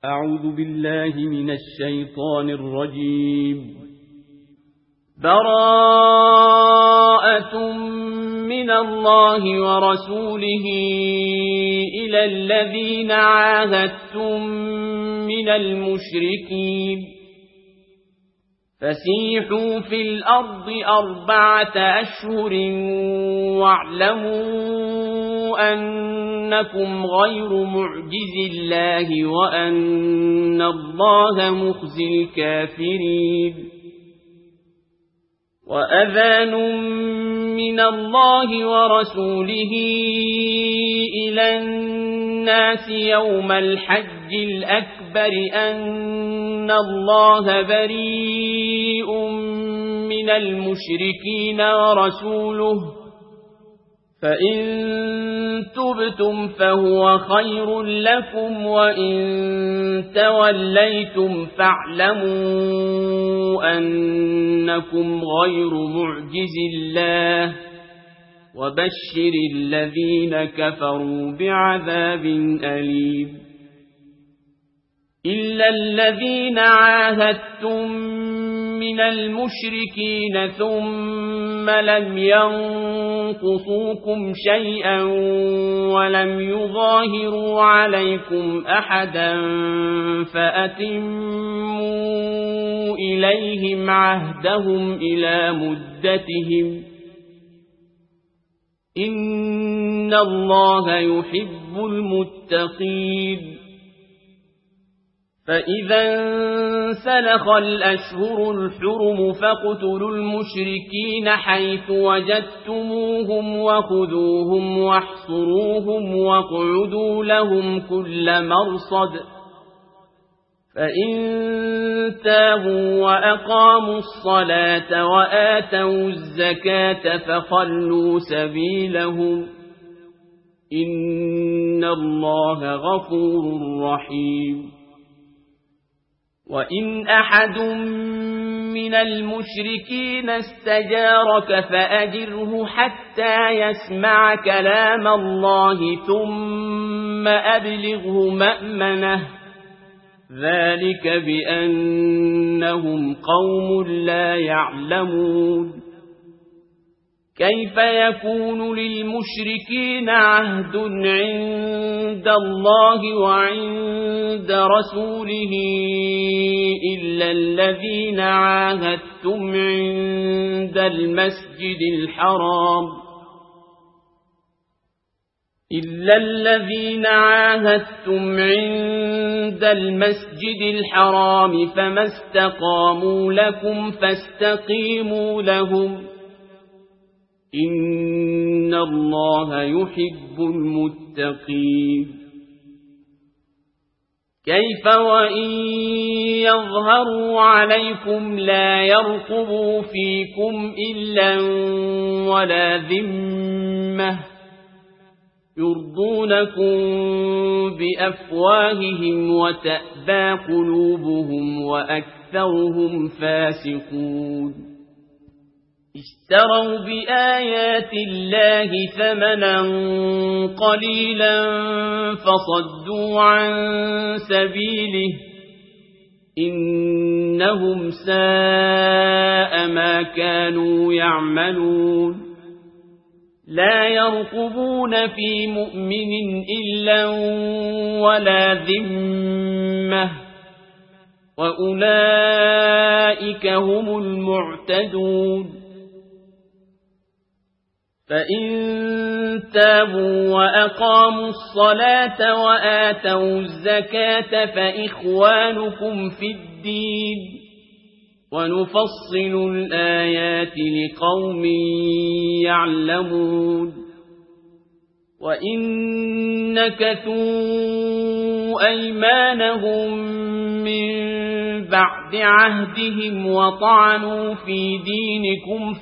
أعوذ بالله من الشيطان الرجيم. براءة من الله ورسوله إلى الذين عاهدتم من المشركين فسيحوا في الأرض 4 أشهر واعلموا أنكم غير معجز الله وأن الله مخزي الكافرين. وأذان من الله ورسوله إلى الناس يوم الحج الأكبر أن الله بريء من المشركين ورسوله فإن تبتم فهو خير لكم وإن توليتم فاعلموا أنكم غير معجز الله وبشر الذين كفروا بعذاب أليم. إلا الذين عاهدتم من المشركين ثم لم ينقصوكم شيئا ولم يظاهروا عليكم أحدا فأتموا إليهم عهدهم إلى مدتهم إن الله يحب المتقين. فإذا انسلخ الأشهر الحرم فاقتلوا المشركين حيث وجدتموهم وخذوهم واحصروهم واقعدوا لهم كل مرصد فإن تابوا وأقاموا الصلاة وآتوا الزكاة فخلوا سبيلهم إن الله غفور رحيم. وإن أحد من المشركين استجارك فأجره حتى يسمع كلام الله ثم أبلغه مأمنه ذلك بأنهم قوم لا يعلمون. كيف يكون للمشركين عهد عند الله وعند رسوله إلا الذين عاهدتم عند المسجد الحرام فما استقاموا لكم فاستقيموا لهم إن الله يحب المتقين. كيف وإن يظهروا عليكم لا يرقبوا فيكم إلا ولا ذمة يرضونكم بأفواههم وتأبى قلوبهم وأكثرهم فاسقون. اشتروا بآيات الله ثمنا قليلا فصدوا عن سبيله إنهم ساء ما كانوا يعملون. لا يرقبون في مؤمن إلا ولا ذمة وأولئك هم المعتدون. فإن تابوا وأقاموا الصلاة وآتوا الزكاة فإخوانكم في الدين ونفصل الآيات لقوم يعلمون. وإن نكثوا أيمانهم من بعد عهدهم وطعنوا في دينكم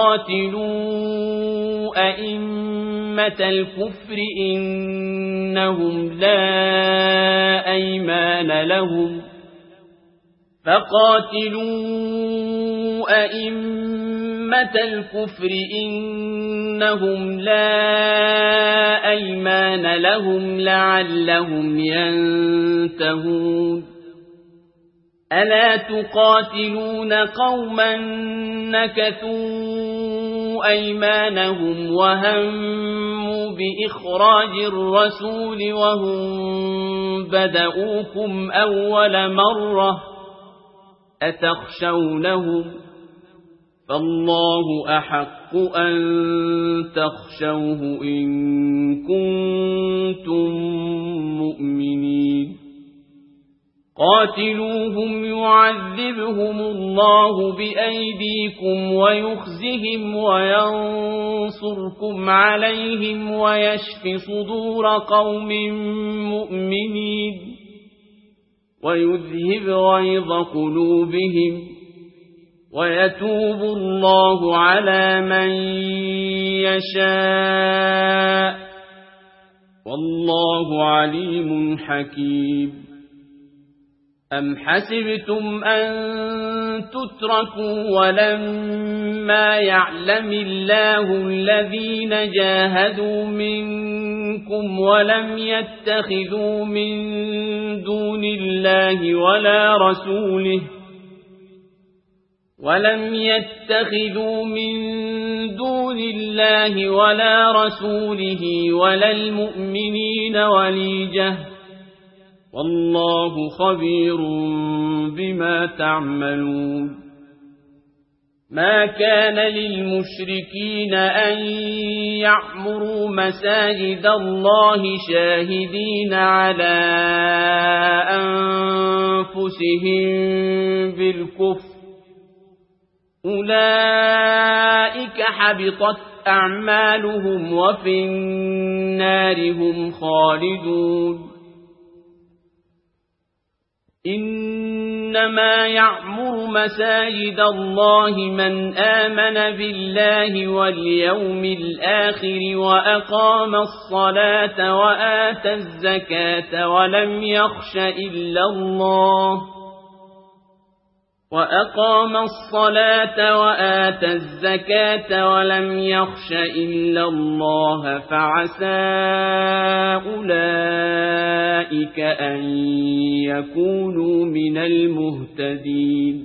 فقاتلوا أئمة الكفر إنهم لا أيمان لهم أئمة الكفر إنهم لا أيمان لهم لعلهم ينتهون ألا تقاتلون قوما نكثوا أيمانهم وهموا بإخراج الرسول وهم بدؤوكم أول مرة أتخشونهم فالله أحق أن تخشوه إن كنتم مؤمنين قاتلوهم يعذبهم الله بأيديكم ويخزهم وينصركم عليهم ويشف صدور قوم مؤمنين ويذهب غيظ قلوبهم ويتوب الله على من يشاء والله عليم حكيم أم حسبتم أن تتركوا ولما يعلم الله الذين جاهدوا منكم ولم يتخذوا من دون الله ولا رسوله ولا المؤمنين وليجة والله خبير بما تعملون ما كان للمشركين أن يعمروا مساجد الله شاهدين على أنفسهم بالكفر أولئك حبطت أعمالهم وفي النار هم خالدون إنما يعمر مساجد الله من آمن بالله واليوم الآخر وأقام الصلاة وآتى الزكاة ولم يخش إلا الله فعسى أولئك أن يكونوا من المهتدين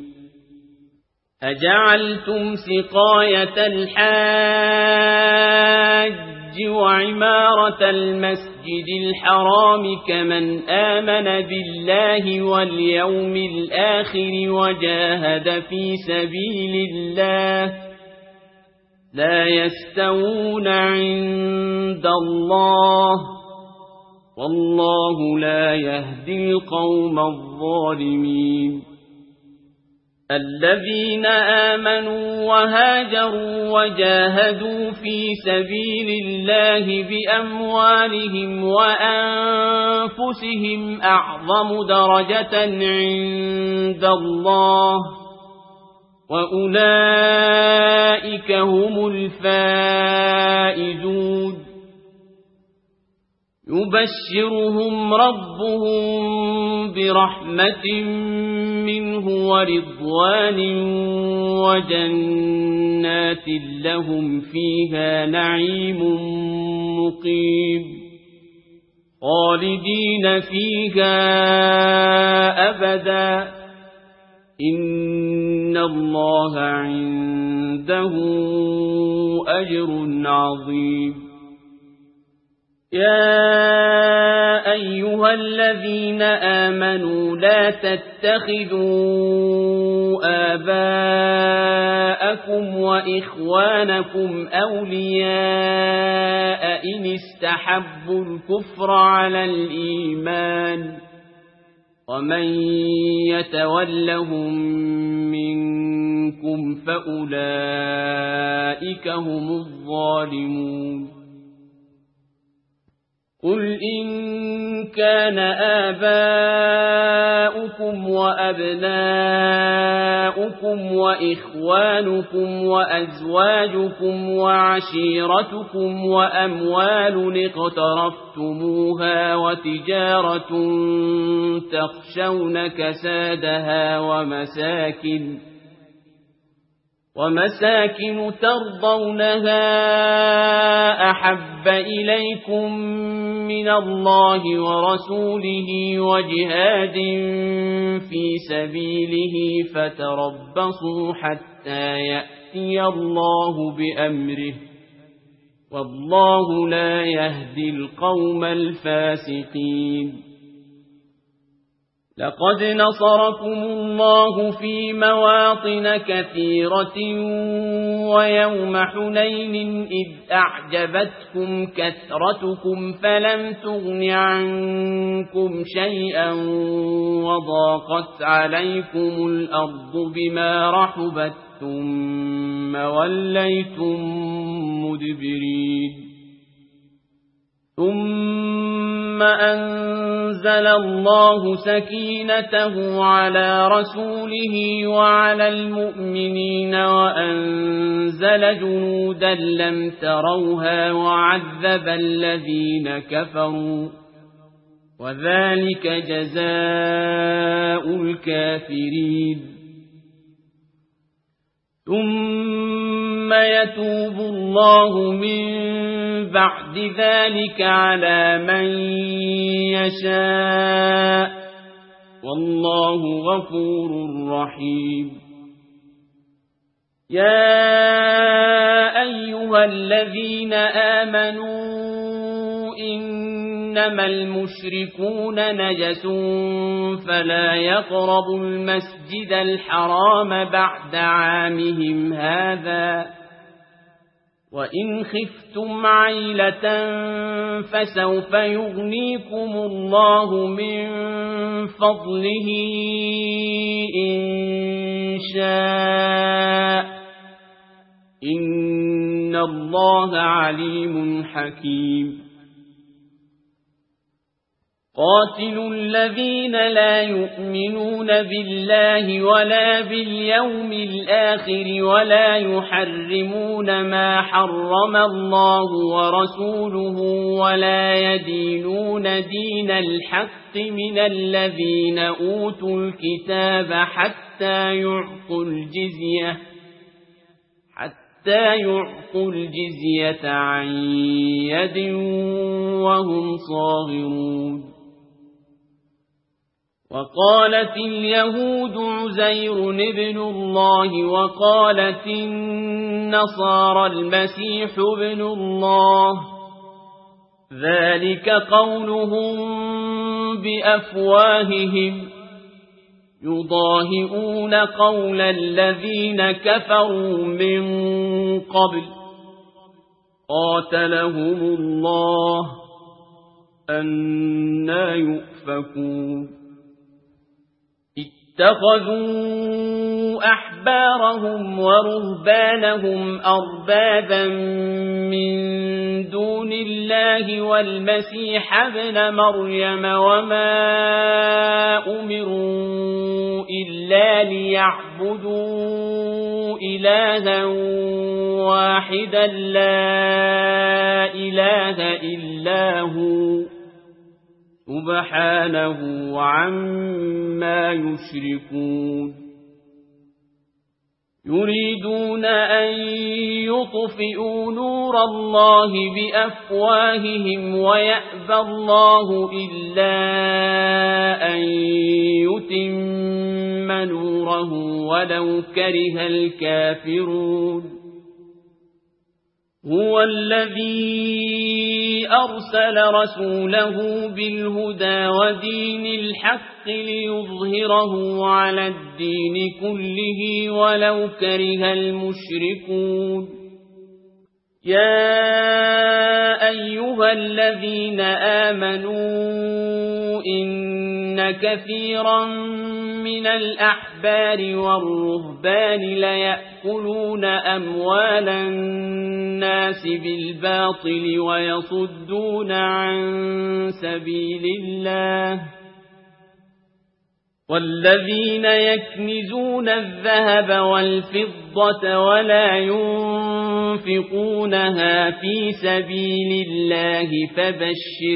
أجعلتم سقاية الحاج وعمارة المسجد الحرام كمن آمن بالله واليوم الآخر وجاهد في سبيل الله لا يستوون عند الله والله لا يهدي القوم الظالمين الذين آمنوا وهاجروا وجاهدوا في سبيل الله بأموالهم وأنفسهم أعظم درجة عند الله وأولئك هم الفائزون يبشرهم ربهم برحمة منه ورضوان وجنات لهم فيها نعيم مقيم خالدين فيها أبدا إن الله عنده أجر عظيم يا أيها الذين آمنوا لا تتخذوا آباءكم وإخوانكم أولياء إن استحبوا الكفر على الإيمان ومن يتولهم منكم فأولئك هم الظالمون قل إن كان آباؤكم وأبناؤكم وإخوانكم وأزواجكم وعشيرتكم وأموال اقترفتموها وتجارة تخشون كسادها ومساكن ترضونها أحب إليكم من الله ورسوله وجهاد في سبيله فتربصوا حتى يأتي الله بأمره والله لا يهدي القوم الفاسقين لقد نصركم الله في مواطن كثيرة ويوم حنين إذ أعجبتكم كثرتكم فلم تغن عنكم شيئا وضاقت عليكم الأرض بما رحبت ثم وليتم مدبرين ثم أنزل الله سكينته على رسوله وعلى المؤمنين وأنزل جنودا لم تروها وعذب الذين كفروا وذلك جزاء الكافرين ثم يتوب الله من بعد ذلك على من يشاء والله غفور رحيم يا أيها الذين آمنوا إنما المشركون نجس فلا يقربوا المسجد الحرام بعد عامهم هذا وإن خفتم عيلة فسوف يغنيكم الله من فضله إن شاء إن الله عليم حكيم قاتلوا الذين لا يؤمنون بالله ولا باليوم الآخر ولا يحرمون ما حرم الله ورسوله ولا يدينون دين الحق من الذين أوتوا الكتاب حتى يعطوا الجزية عن يد وهم صاغرون وقالت اليهود عزير ابن الله وقالت النصارى المسيح ابن الله ذلك قولهم بأفواههم يضاهئون قول الذين كفروا من قبل قاتلهم الله أنى يؤفكون اتخذوا أحبارهم ورهبانهم أربابا من دون الله والمسيح ابن مريم وما أمروا إلا ليعبدوا إلها واحدا لا إله إلا هو سبحانه عما يشركون يريدون أن يطفئوا نور الله بأفواههم ويأبى الله إلا أن يتم نوره ولو كره الكافرون هو الذي أرسل رسوله بالهدى ودين الحق ليظهره على الدين كله ولو كره المشركون يا أيها الذين آمنوا إن كثيرا من الأحبار والرهبان ليأكلون أموال الناس بالباطل ويصدون عن سبيل الله والذين يكنزون الذهب والفضة ولا ينفقونها في سبيل الله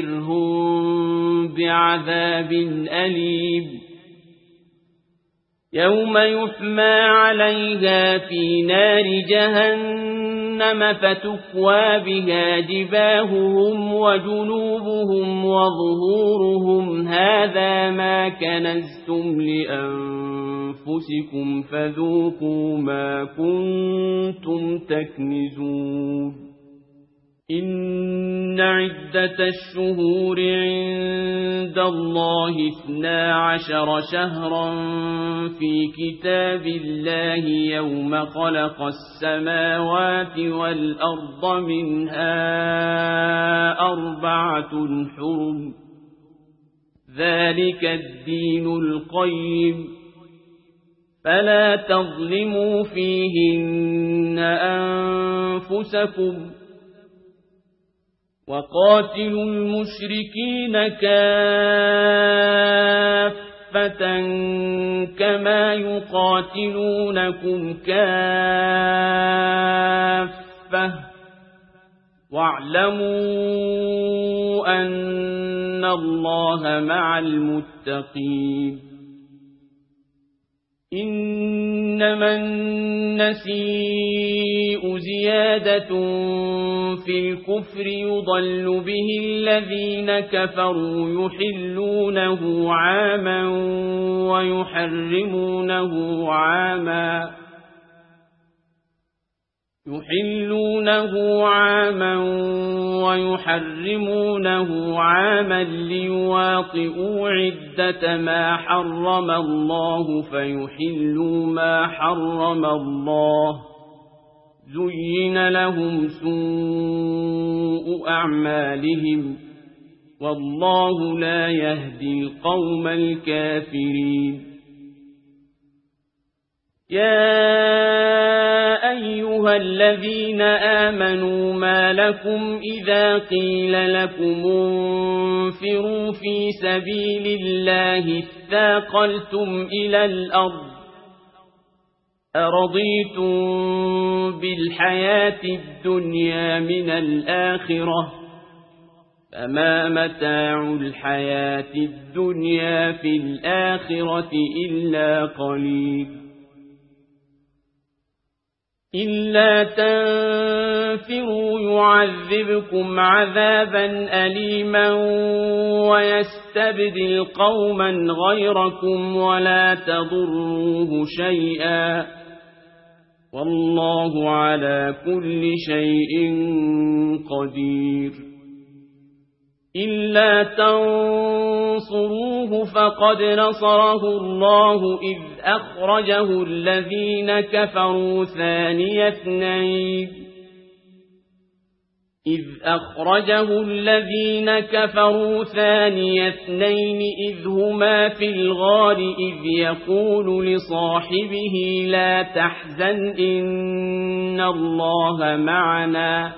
فبشرهم بعذاب أليم يوم يحمى عليها في نار جهنم فتكوى بها جباههم وجنوبهم وظهورهم هذا ما كنزتم لأنفسكم فذوقوا ما كنتم تكنزون إن عدة الشهور عند الله 12 شهرا في كتاب الله يوم خلق السماوات والأرض منها 4 حرم ذلك الدين القيم فلا تظلموا فيهن أنفسكم وقاتلوا المشركين كافة كما يقاتلونكم كافة واعلموا أن الله مع المتقين إنما النسيء زيادة في الكفر يضل به الذين كفروا يحلونه عاما ويحرمونه عاما ليواطئوا عدة ما حرم الله فيحلوا ما حرم الله زين لهم سوء أعمالهم والله لا يهدي القوم الكافرين يا أيها الذين آمنوا ما لكم إذا قيل لكم انفروا في سبيل الله اثاقلتم إلى الأرض أرضيتم بالحياة الدنيا من الآخرة فما متاع الحياة الدنيا في الآخرة إلا قليل إلا تنفروا يعذبكم عذابا أليما ويستبدل قوما غيركم ولا تضروه شيئا والله على كل شيء قدير إلا تنصروه فقد نصره الله إذ أخرجه الذين كفروا ثاني اثنين إذ هما في الغار إذ يقول لصاحبه لا تحزن إن الله معنا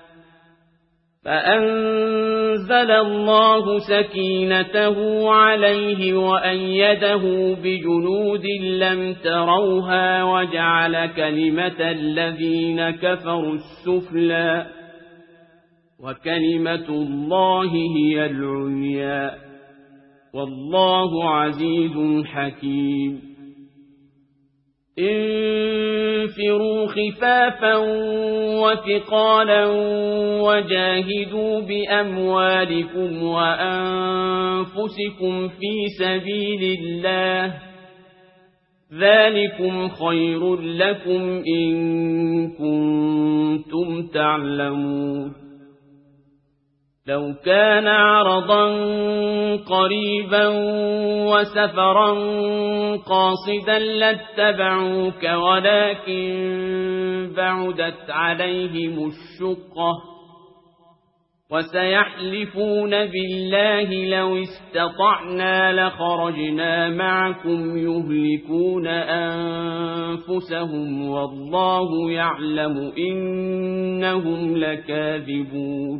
فأنزل الله سكينته عليه وأيده بجنود لم تروها وجعل كلمة الذين كفروا السفلى وكلمة الله هي العليا والله عزيز حكيم انفروا خفافا وثقالا وجاهدوا بأموالكم وأنفسكم في سبيل الله ذلكم خير لكم إن كنتم تعلمون لو كان عرضا قريبا وسفرا قاصدا لاتبعوك ولكن بعدت عليهم الشقة وسيحلفون بالله لو استطعنا لخرجنا معكم يهلكون أنفسهم والله يعلم إنهم لكاذبون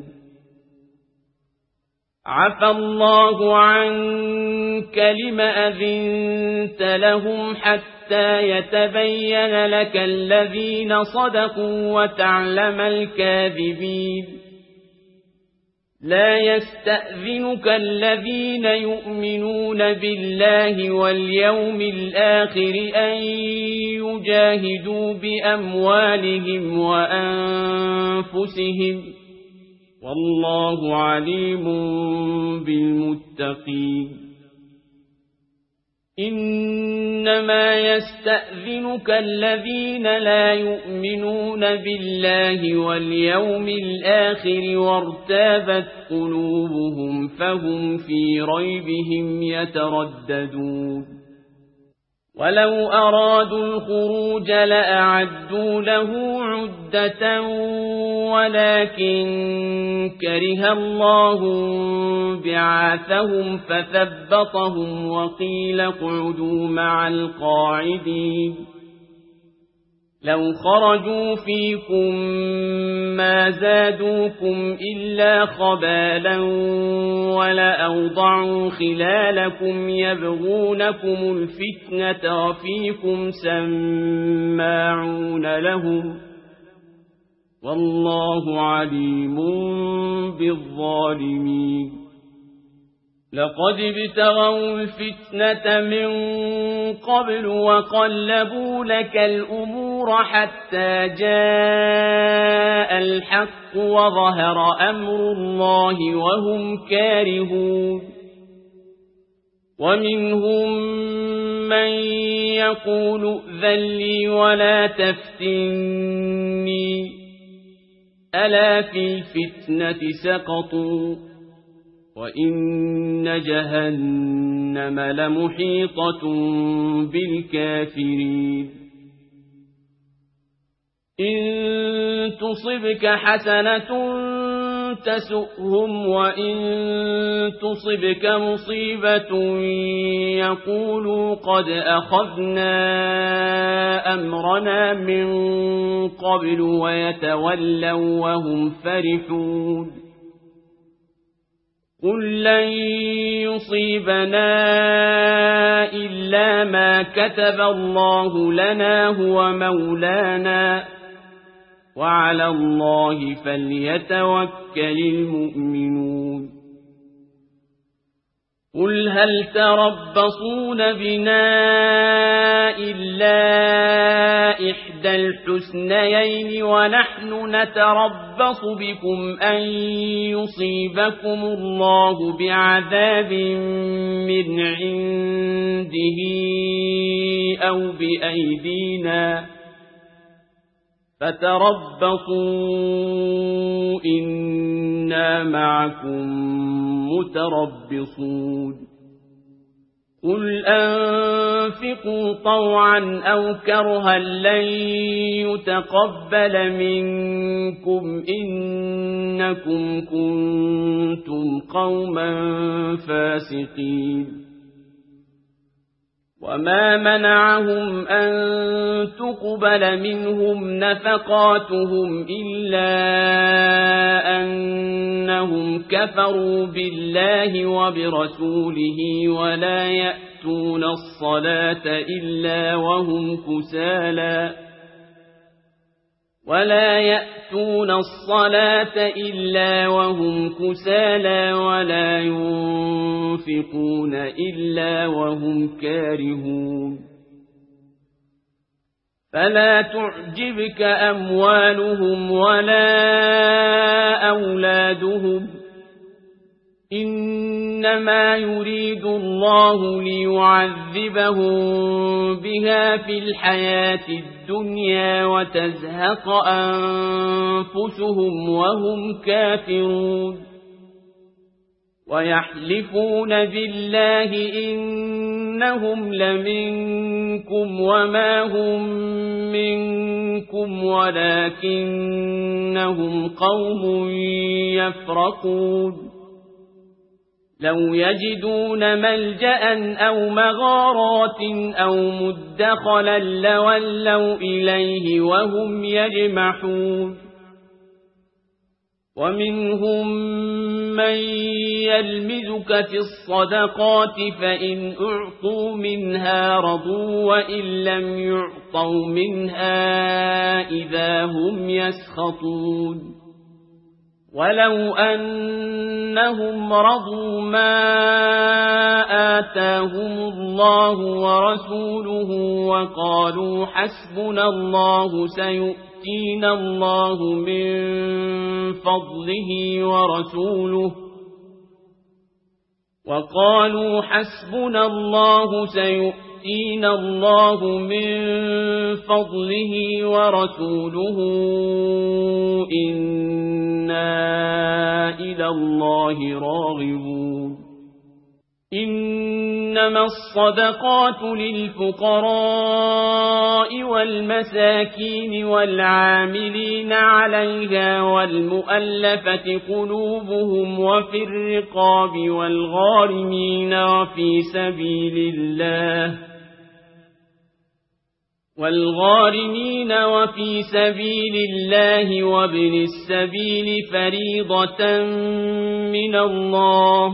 عفى الله عنك لم أذنت لهم حتى يتبين لك الذين صدقوا وتعلم الكاذبين لا يستأذنك الذين يؤمنون بالله واليوم الآخر أن يجاهدوا بأموالهم وأنفسهم والله عليم بالمتقين إنما يستأذنك الذين لا يؤمنون بالله واليوم الآخر وارتابت قلوبهم فهم في ريبهم يترددون ولو أرادوا الخروج لأعدوا له عدة ولكن كره الله بعاثهم فثبطهم وقيل اقعدوا مع القاعدين لو خرجوا فيكم ما زادوكم إلا خبالا ولأوضعوا خلالكم يبغونكم الفتنة وفيكم سماعون لهم والله عليم بالظالمين لقد ابتغوا الفتنة من قبل وقلبوا لك الأمور حتى جاء الحق وظهر أمر الله وهم كارهون ومنهم من يقول ائذن لي ولا تفتني ألا في الفتنة سقطوا وإن جهنم لمحيطة بالكافرين إن تصبك حسنة تسؤهم وإن تصبك مصيبة يقولوا قد أخذنا أمرنا من قبل ويتولوا وهم فرحون قل لن يصيبنا إلا ما كتب الله لنا هو مولانا وعلى الله فليتوكل المؤمنون قل هل تربصون بنا إلا إحدى الحسنيين ونحن نتربص بكم أن يصيبكم الله بعذاب من عنده أو بأيدينا فتربصوا إنا معكم متربصون قل أنفقوا طوعا أو كرها لن يتقبل منكم إنكم كنتم قوما فاسقين وما منعهم أن تقبل منهم نفقاتهم إلا أنهم كفروا بالله وبرسوله ولا يأتون الصلاة إلا وهم كسالى ولا ينفقون إلا وهم كارهون فلا تعجبك أموالهم ولا أولادهم إنما يريد الله ليعذبهم بها في الحياة الدنيا وتزهق أنفسهم وهم كافرون ويحلفون بالله إنهم لمنكم وما هم منكم ولكنهم قوم يفرقون لو يجدون ملجأ أو مغارات أو مدخلا لولوا إليه وهم يجمحون ومنهم من يلمزك في الصدقات فإن أعطوا منها رضوا وإن لم يعطوا منها إذا هم يسخطون ولو أنهم رضوا ما آتاهم الله ورسوله وقالوا حسبنا الله سيؤتينا الله من فضله ورسوله إنا إلى الله راغبون إنما الصدقات للفقراء والمساكين والعاملين عليها والمؤلفة قلوبهم وفي الرقاب والغارمين وفي سبيل الله وابن السبيل فريضة من الله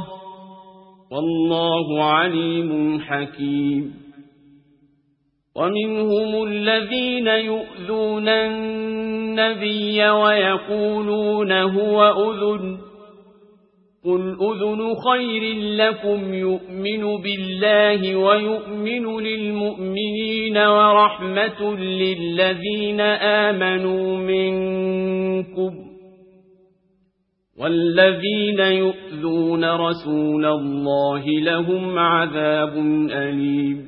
والله عليم حكيم ومنهم الذين يؤذون النبي ويقولون هو أذن قل أذن خير لكم يؤمن بالله ويؤمن للمؤمنين ورحمة للذين آمنوا منكم والذين يؤذون رسول الله لهم عذاب أليم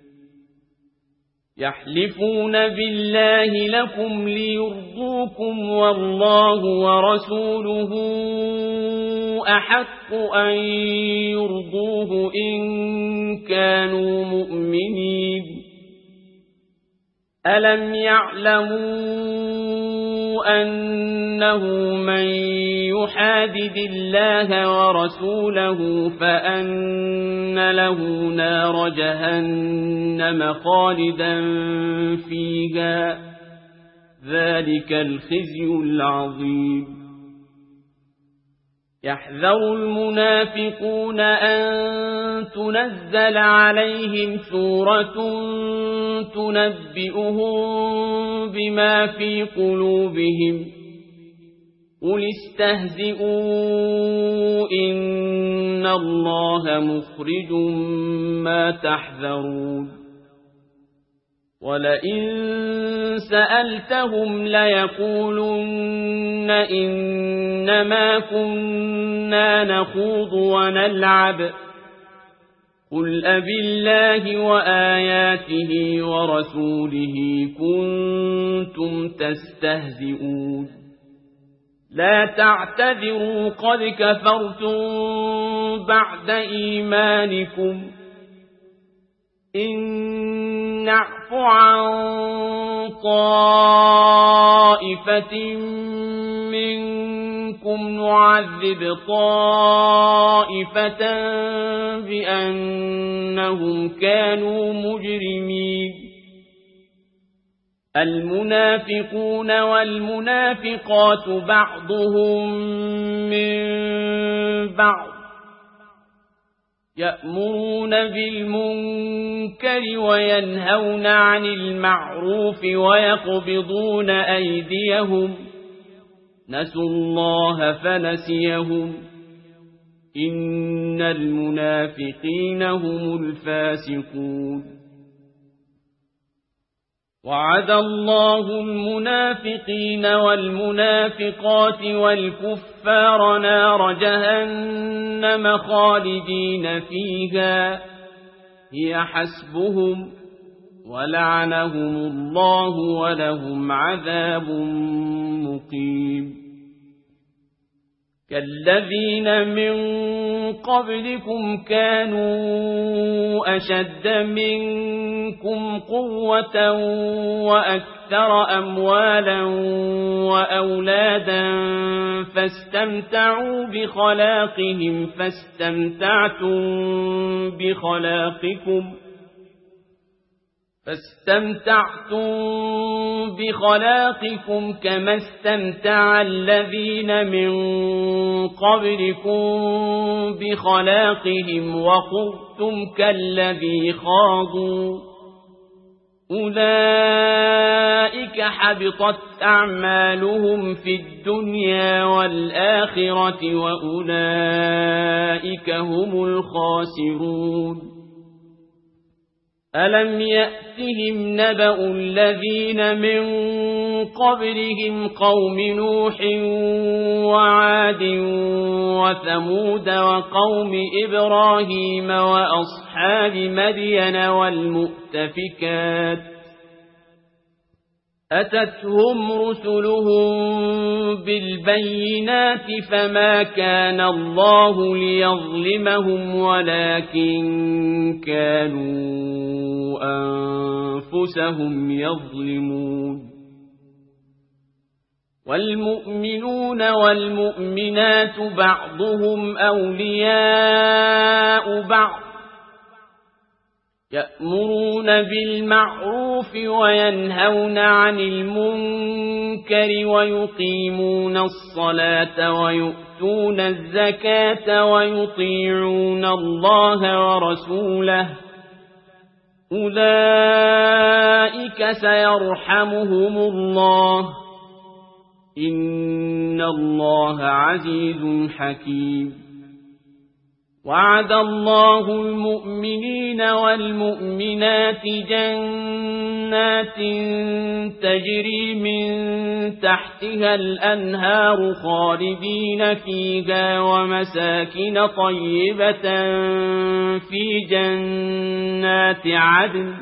يحلفون بالله لكم ليرضوكم والله ورسوله أحق أن يرضوه إن كانوا مؤمنين ألم يعلموا أنه من يحادد الله ورسوله فأن له نار جهنم خالدا فيها ذلك الخزي العظيم يحذر المنافقون أن تنزل عليهم سورة تنبئهم بما في قلوبهم قل استهزئوا إن الله مخرج ما تحذرون ولئن سألتهم ليقولن إنما كنا نخوض ونلعب قل أبالله وآياته ورسوله كنتم تستهزئون لا تعتذروا قد كفرتم بعد إيمانكم إن نعف عن طائفة منكم نعذب طائفة بأنهم كانوا مجرمين المنافقون والمنافقات بعضهم من بعض يأمرون بالمنكر وينهون عن المعروف ويقبضون أيديهم نسوا الله فنسيهم إن المنافقين هم الفاسقون وعد الله المنافقين والمنافقات والكفار نار جهنم خالدين فيها هي حسبهم ولعنهم الله ولهم عذاب مقيم كالذين من قبلكم كانوا أشد منكم قوة وأكثر أموالا وأولادا فاستمتعوا بخلاقهم فاستمتعتم بخلاقكم كما استمتع الذين من قبلكم بخلاقهم وخضتم كالذي خاضوا أولئك حبطت أعمالهم في الدنيا والآخرة وأولئك هم الخاسرون ألم يأتهم نبأ الذين من قبلهم قوم نوح وعاد وثمود وقوم إبراهيم وأصحاب مدين والمؤتفكات أتتهم رسلهم بالبينات فما كان الله ليظلمهم ولكن كانوا أنفسهم يظلمون والمؤمنون والمؤمنات بعضهم أولياء بعض يأمرون بالمعروف وينهون عن المنكر ويقيمون الصلاة ويؤتون الزكاة ويطيعون الله ورسوله أولئك سيرحمهم الله إن الله عزيز حكيم وعد الله المؤمنين والمؤمنات جنات تجري من تحتها الأنهار خالدين فيها ومساكن طيبة في جنات عدن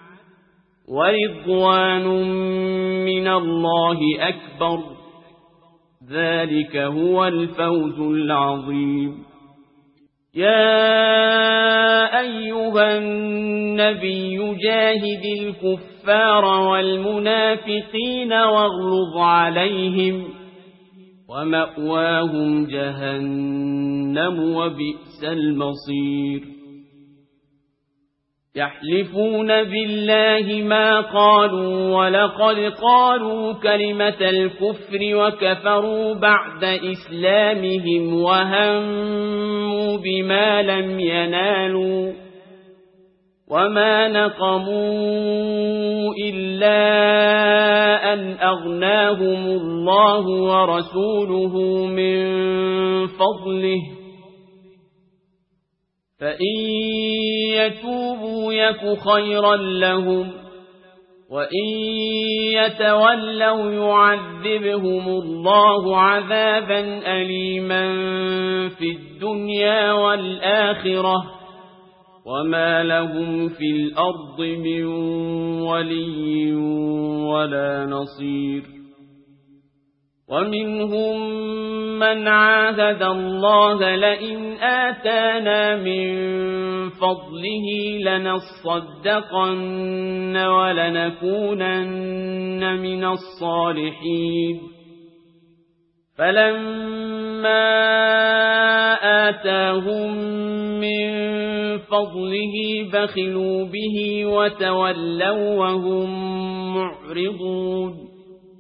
ورضوان من الله أكبر ذلك هو الفوز العظيم يا أيها النبي جاهد الكفار والمنافقين واغلظ عليهم ومأواهم جهنم وبئس المصير يحلفون بالله ما قالوا ولقد قالوا كلمة الكفر وكفروا بعد إسلامهم وهموا بما لم ينالوا وما نقموا إلا أن أغناهم الله ورسوله من فضله فإن يتوبوا يك خيرا لهم وإن يتولوا يعذبهم الله عذابا أليما في الدنيا والآخرة وما لهم في الأرض من ولي ولا نصير ومنهم من عاهد الله لئن آتانا من فضله لنصدقن ولنكونن من الصالحين فلما آتاهم من فضله بخلوا به وتولوا وهم معرضون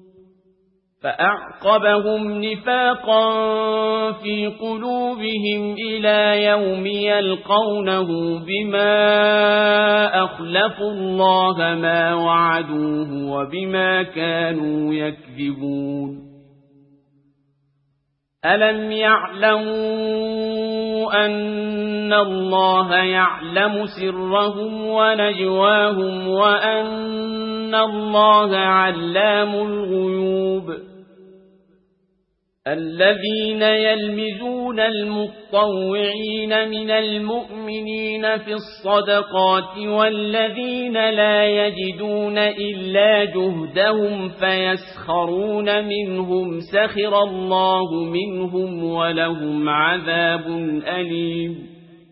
فأعقبهم نفاقا في قلوبهم إلى يوم يلقونه بما أخلفوا الله ما وعدوه وبما كانوا يكذبون ألم يعلموا أن الله يعلم سرهم ونجواهم وأن الله علام الغيوب الذين يلمزون المطوعين من المؤمنين في الصدقات والذين لا يجدون إلا جهدهم فيسخرون منهم سخر الله منهم ولهم عذاب أليم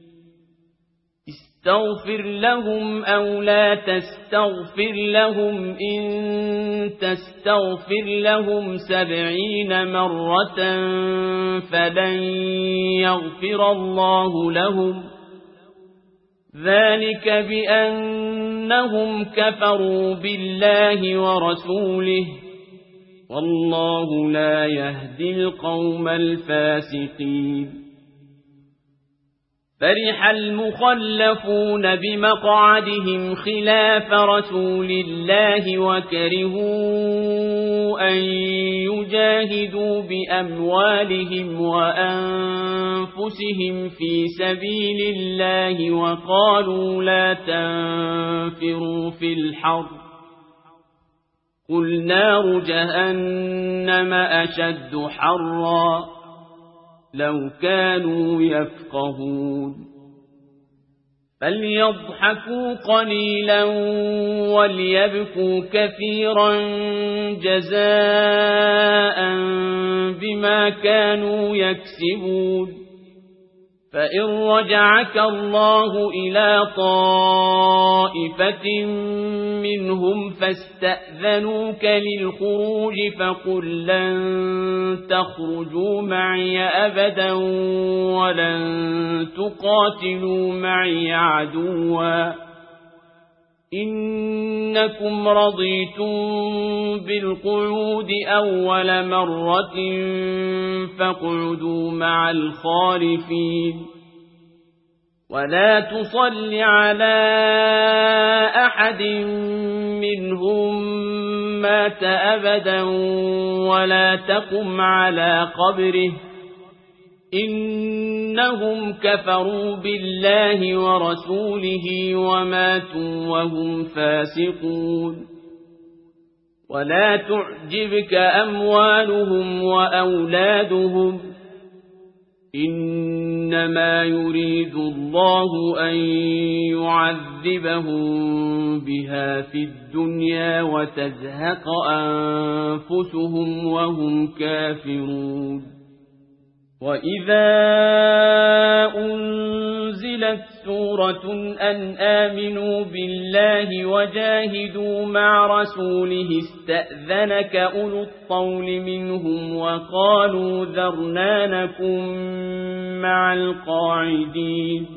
استغفر لهم أو لا تستغفر لهم إن تستغفر لهم 70 مرة فلن يغفر الله لهم ذلك بأنهم كفروا بالله ورسوله والله لا يهدي القوم الفاسقين فرح المخلفون بمقعدهم خلاف رسول الله وكرهوا أن يجاهدوا بأموالهم وأنفسهم في سبيل الله وقالوا لا تنفروا في الحر قل نار جهنم أشد حرا لو كانوا يفقهون فليضحكوا قليلا وليبكوا كثيرا جزاء بما كانوا يكسبون فإن رجعك الله إلى طائفة منهم فاستأذنوك للخروج فقل لن تخرجوا معي أبدا ولن تقاتلوا معي عدوا إنكم رضيتم بالقعود أول مرة فاقعدوا مع الخالفين ولا تصل على أحد منهم مات أبدا ولا تقم على قبره إنهم كفروا بالله ورسوله وماتوا وهم فاسقون ولا تعجبك أموالهم وأولادهم إنما يريد الله أن يعذبهم بها في الدنيا وتزهق أنفسهم وهم كافرون وإذا أنزلت سورة أن آمنوا بالله وجاهدوا مع رسوله استأذنك أولو الطول منهم وقالوا ذرنا نكن مع القاعدين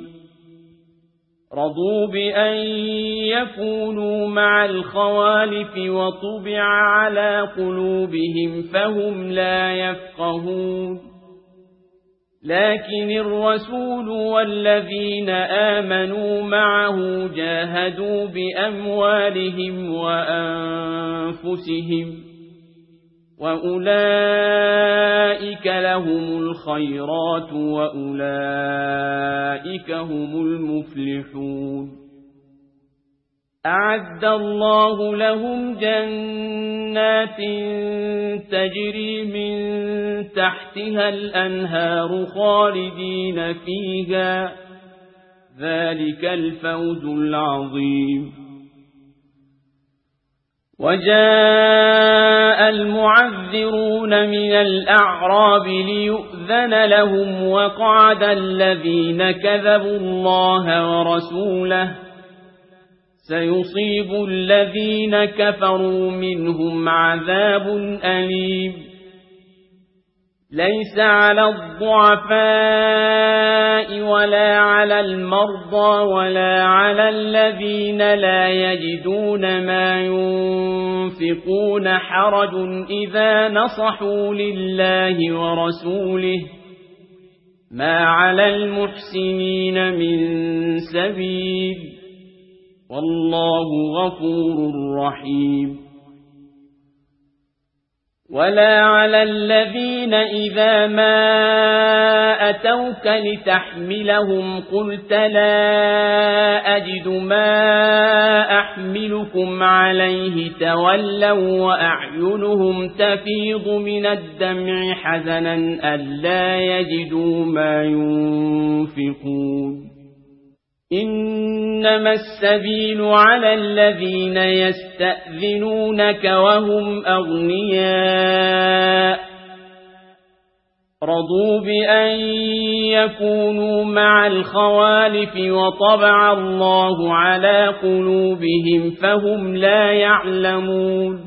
رضوا بأن يكونوا مع الخوالف وطبع على قلوبهم فهم لا يفقهون لكن الرسول والذين آمنوا معه جاهدوا بأموالهم وأنفسهم وأولئك لهم الخيرات وأولئك هم المفلحون أعد الله لهم جنات تجري من تحتها الأنهار خالدين فيها ذلك الفوز العظيم وجاء المعذرون من الأعراب ليؤذن لهم وقعد الذين كذبوا الله ورسوله سيصيب الذين كفروا منهم عذاب أليم ليس على الضعفاء ولا على المرضى ولا على الذين لا يجدون ما ينفقون حرج إذا نصحوا لله ورسوله ما على المحسنين من سبيل والله غفور رحيم ولا على الذين إذا ما أتوك لتحملهم قلت لا أجد ما أحملكم عليه تولوا وأعينهم تفيض من الدمع حزنا ألا يجدوا ما ينفقون إنما السبيل على الذين يستأذنونك وهم أغنياء رضوا بأن يكونوا مع الخوالف وطبع الله على قلوبهم فهم لا يعلمون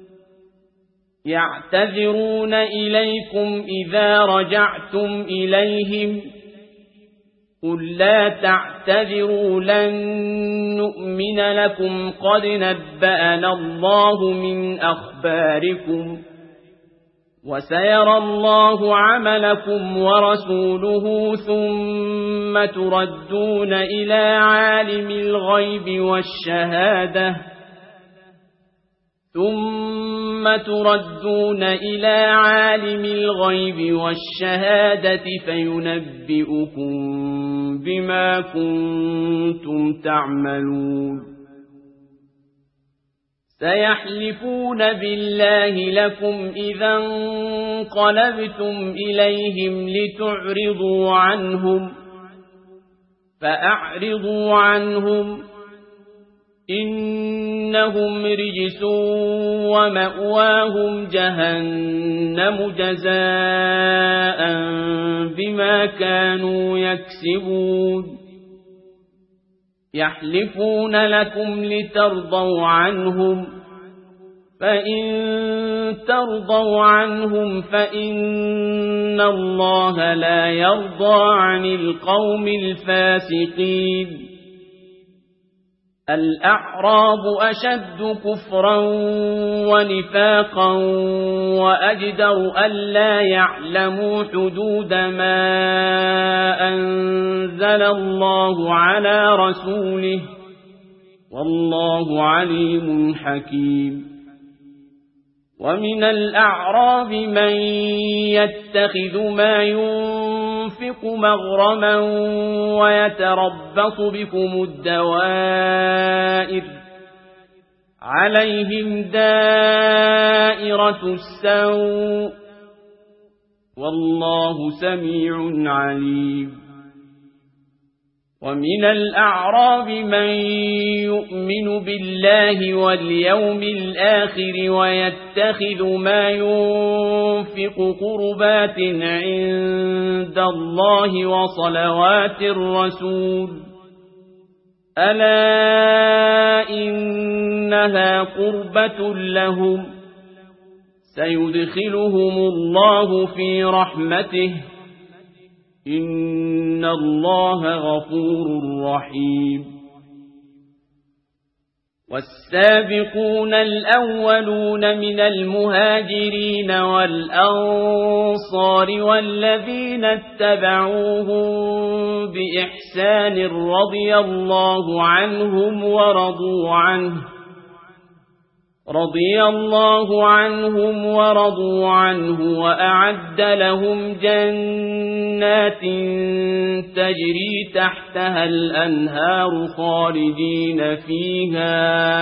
يعتذرون إليكم إذا رجعتم إليهم قل لا تعتذروا لن نؤمن لكم قد نبأنا الله من أخباركم وسيرى الله عملكم ورسوله ثم تردون إلى عالم الغيب والشهادة فينبئكم بما كنتم تعملون سيحلفون بالله لكم إذا انقلبتم إليهم لتعرضوا عنهم فأعرضوا عنهم إنهم رجس ومأواهم جهنم جزاء بما كانوا يكسبون يحلفون لكم لترضوا عنهم فإن ترضوا عنهم فإن الله لا يرضى عن القوم الفاسقين الأعراب أشد كفرا ونفاقا وأجدر ألا يعلموا حدود ما أنزل الله على رسوله والله عليم حكيم ومن الأعراب من يتخذ ما ينفق مغرما ويتربص بكم الدوائر عليهم دائرة السوء والله سميع عليم ومن الأعراب من يؤمن بالله واليوم الآخر ويتخذ ما ينفق قربات عند الله وصلوات الرسول ألا إنها قربة لهم سيدخلهم الله في رحمته إن الله غفور رحيم والسابقون الأولون من المهاجرين والأنصار والذين اتبعوهم بإحسان رضي الله عنهم ورضوا عنه وأعد لهم جنات تجري تحتها الأنهار خالدين فيها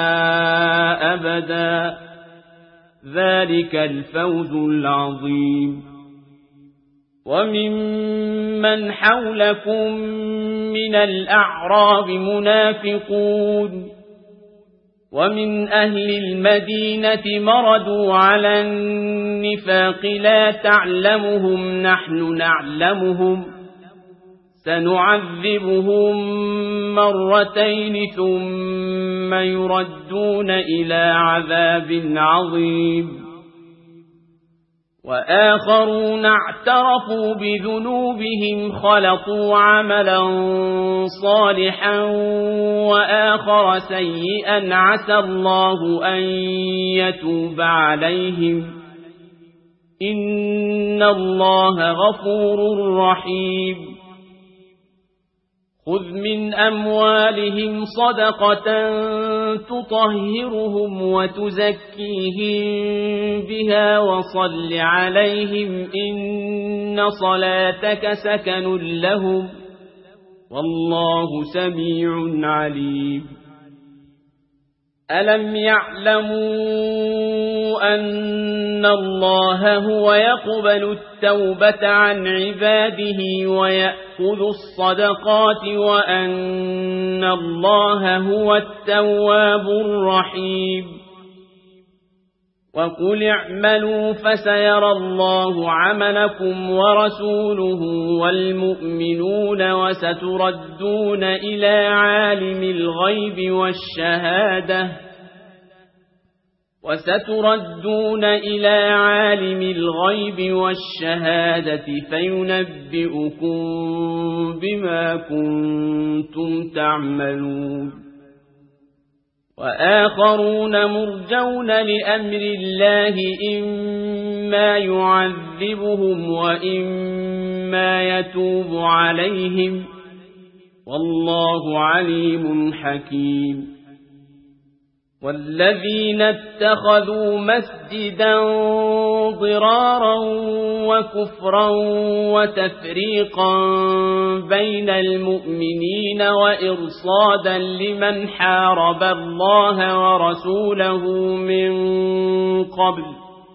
أبدا ذلك الفوز العظيم وممن حولكم من الأعراب منافقون ومن أهل المدينة مردوا على النفاق لا تعلمهم نحن نعلمهم سنعذبهم مرتين ثم يردون إلى عذاب عظيم وآخرون اعترفوا بذنوبهم خلطوا عملا صالحا وآخر سيئا عسى الله أن يتوب عليهم إن الله غفور رحيم خذ من أموالهم صدقة تطهرهم وتزكيهم بها وصل عليهم إن صلاتك سكن لهم والله سميع عليم ألم يعلموا أن الله هو يقبل التوبة عن عباده ويأخذ الصدقات وأن الله هو التواب الرحيم وقل اعملوا فسيرى الله عملكم ورسوله والمؤمنون وستردون إلى عالم الغيب والشهادة فينبئكم بما كنتم تعملون وآخرون مرجون لأمر الله إما يعذبهم وإما يتوب عليهم والله عليم حكيم والذين اتخذوا مسجدا ضرارا وكفرا وتفريقا بين المؤمنين وإرصادا لمن حارب الله ورسوله من قبل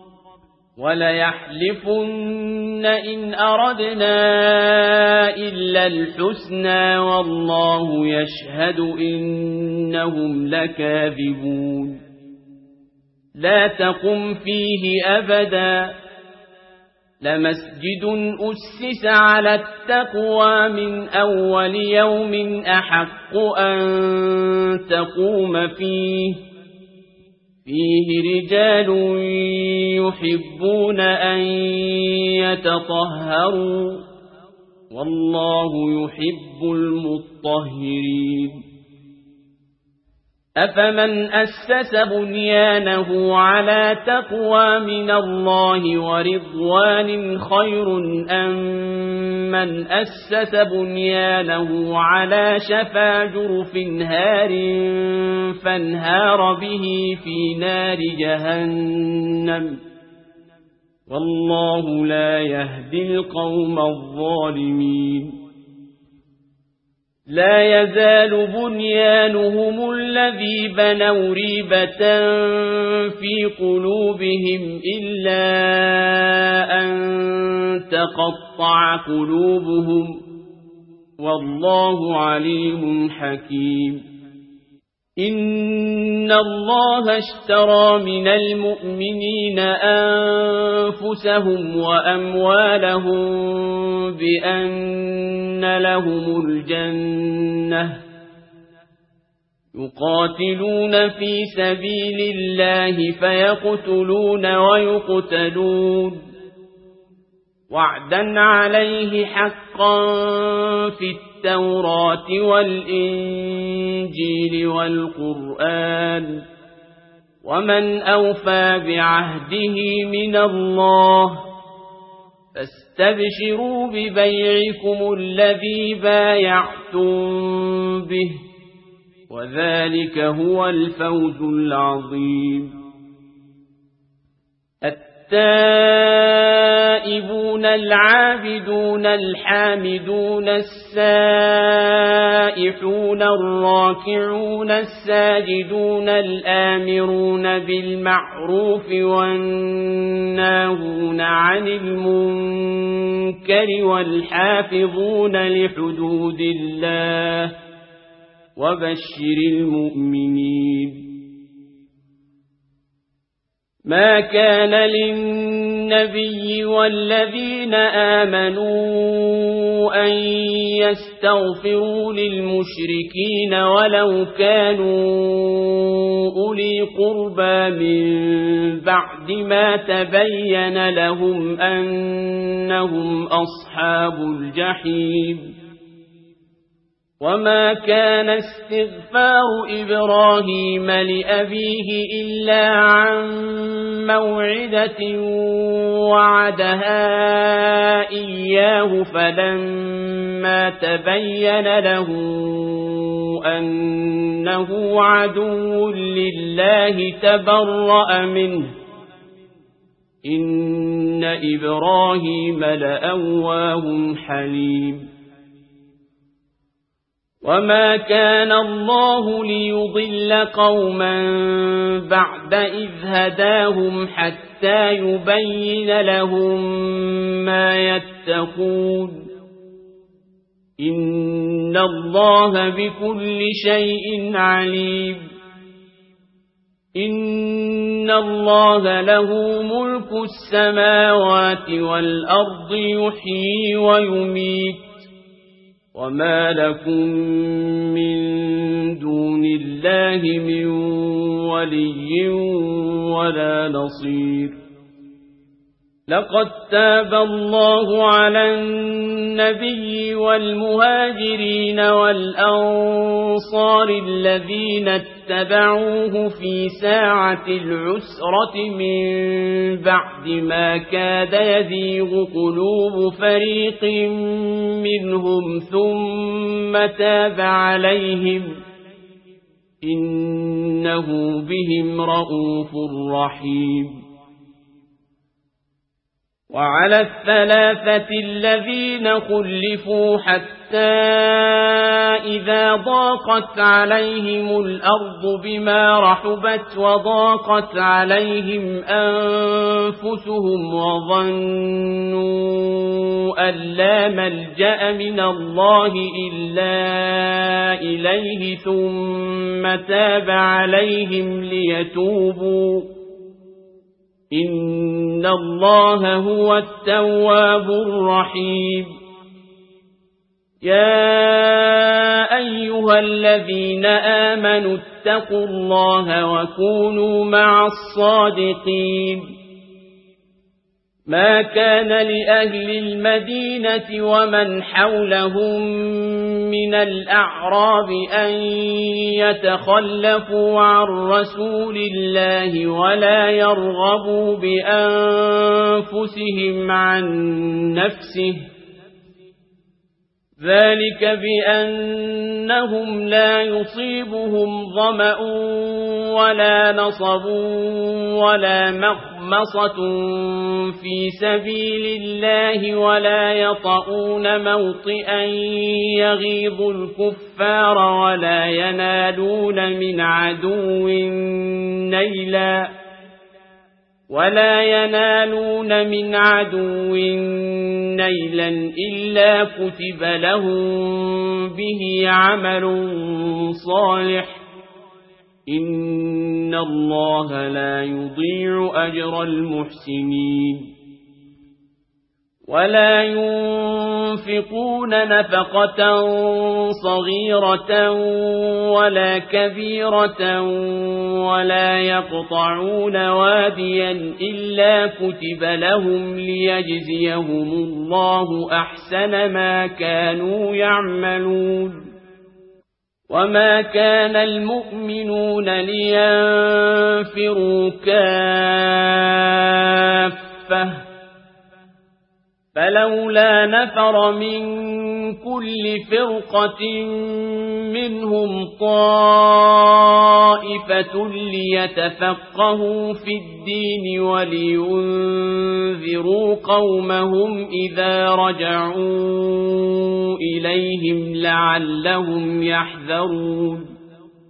وليحلفن إن أردنا إلا الحسنى والله يشهد إنهم لكاذبون لا تقم فيه أبدا لمسجد أسس على التقوى من أول يوم أحق أن تقوم فيه رجال يحبون أن يتطهروا والله يحب المطهرين أفمن أسس بنيانه على تقوى من الله ورضوان خير أم من أسس بنيانه على شفا جرف هار فانهار به في نار جهنم والله لا يهدي القوم الظالمين لا يزال بنيانهم الذي بنوا ريبة في قلوبهم إلا أن تقطع قلوبهم والله عليم حكيم إن الله اشترى من المؤمنين أنفسهم وأموالهم بأن لهم الجنة يقاتلون في سبيل الله فيقتلون ويقتلون وعدا عليه حقا في التوراة والإنجيل والقرآن ومن أوفى بعهده من الله فاستبشروا ببيعكم الذي بايعتم به وذلك هو الفوز العظيم التائبون العابدون الحامدون السائحون الراكعون الساجدون الآمرون بالمعروف والناهون عن المنكر والحافظون لحدود الله وبشر المؤمنين ما كان للنبي والذين آمنوا أن يستغفروا للمشركين ولو كانوا أولي قربى من بعد ما تبين لهم أنهم أصحاب الجحيم وما كان استغفار إبراهيم لأبيه إلا عن موعدة وعدها إياه فلما تبين له أنه عدو لله تبرأ منه إن إبراهيم لأواه حليم وما كان الله ليضل قوما بعد إذ هداهم حتى يبين لهم ما يتقون إن الله بكل شيء عليم إن الله له ملك السماوات والأرض يحيي ويميت وما لكم من دون الله من ولي ولا نصير لقد تاب الله على النبي والمهاجرين والأنصار الذين اتبعوه في ساعة العسرة من بعد ما كاد يزيغ قلوب فريق منهم ثم تاب عليهم إنه بهم رءوف رحيم. وعلى الثلاثة الذين خلفوا حتى إذا ضاقت عليهم الأرض بما رحبت وضاقت عليهم أنفسهم وظنوا أن لا ملجأ من الله إلا إليه ثم تاب عليهم ليتوبوا إن الله هو التواب الرحيم. يا أيها الذين آمنوا اتقوا الله وكونوا مع الصادقين. ما كان لأهل المدينة ومن حولهم من الأعراب أن يتخلفوا عن رسول الله ولا يرغبوا بأنفسهم عن نفسه، ذلك بأنهم لا يصيبهم ظمأ ولا نصب ولا مخمصة في سبيل الله ولا يطؤون موطئا يغيظ الكفار ولا ينالون من عدو نيلا إلا كتب لهم به عمل صالح إن الله لا يضيع أجر المحسنين. ولا ينفقون نفقة صغيرة ولا كبيرة ولا يقطعون واديا إلا كتب لهم ليجزيهم الله أحسن ما كانوا يعملون. وما كان المؤمنون لينفروا كافة فلولا نفر من كل فرقة منهم طائفة ليتفقهوا في الدين ولينذروا قومهم إذا رجعوا إليهم لعلهم يحذرون.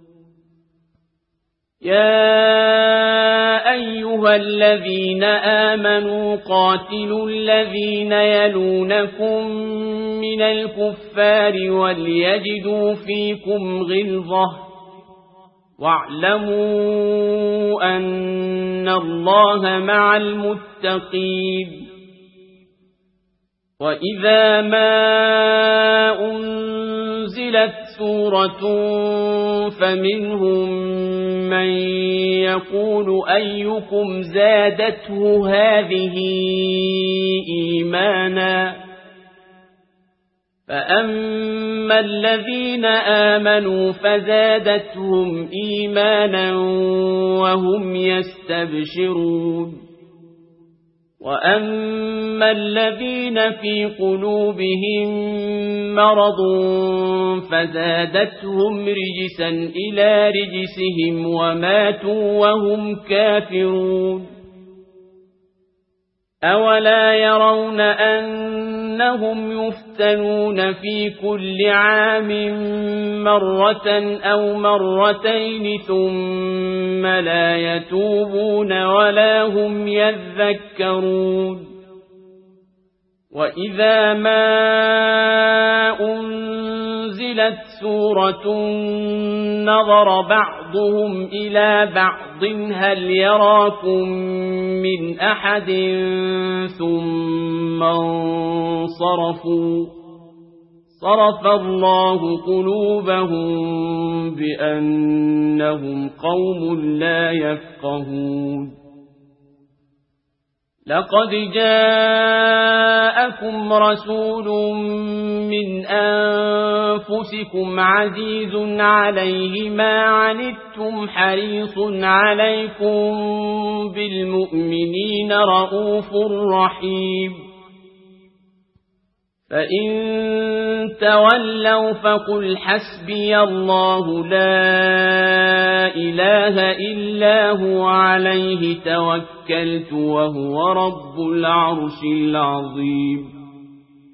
يا أيها الذين آمنوا قاتلوا الذين يلونكم من الكفار وليجدوا فيكم غلظة واعلموا أن الله مع المتقين. وإذا ما أنزلت سورة فمنهم من يقول أيكم زادته هذه إيمانا فأما الذين آمنوا فزادتهم إيمانا وهم يستبشرون. وأما الذين في قلوبهم مرض فزادتهم رجسا إلى رجسهم وماتوا وهم كافرون. أولا يرون أنهم يفتنون في كل عام مرة أو مرتين ثم لا يتوبون ولا هم يذكرون. وإذا ما أنزلت سورة نظر بعضهم إلى بعض هل يراكم من أحد ثم انصرفوا صرف الله قلوبهم بأنهم قوم لا يفقهون. لقد جاءكم رسول من أنفسكم عزيز عليه ما عنتم حريص عليكم بالمؤمنين رؤوف رحيم فإن تولوا فقل حسبي الله لا إله إلا هو عليه توكلت وهو رب العرش العظيم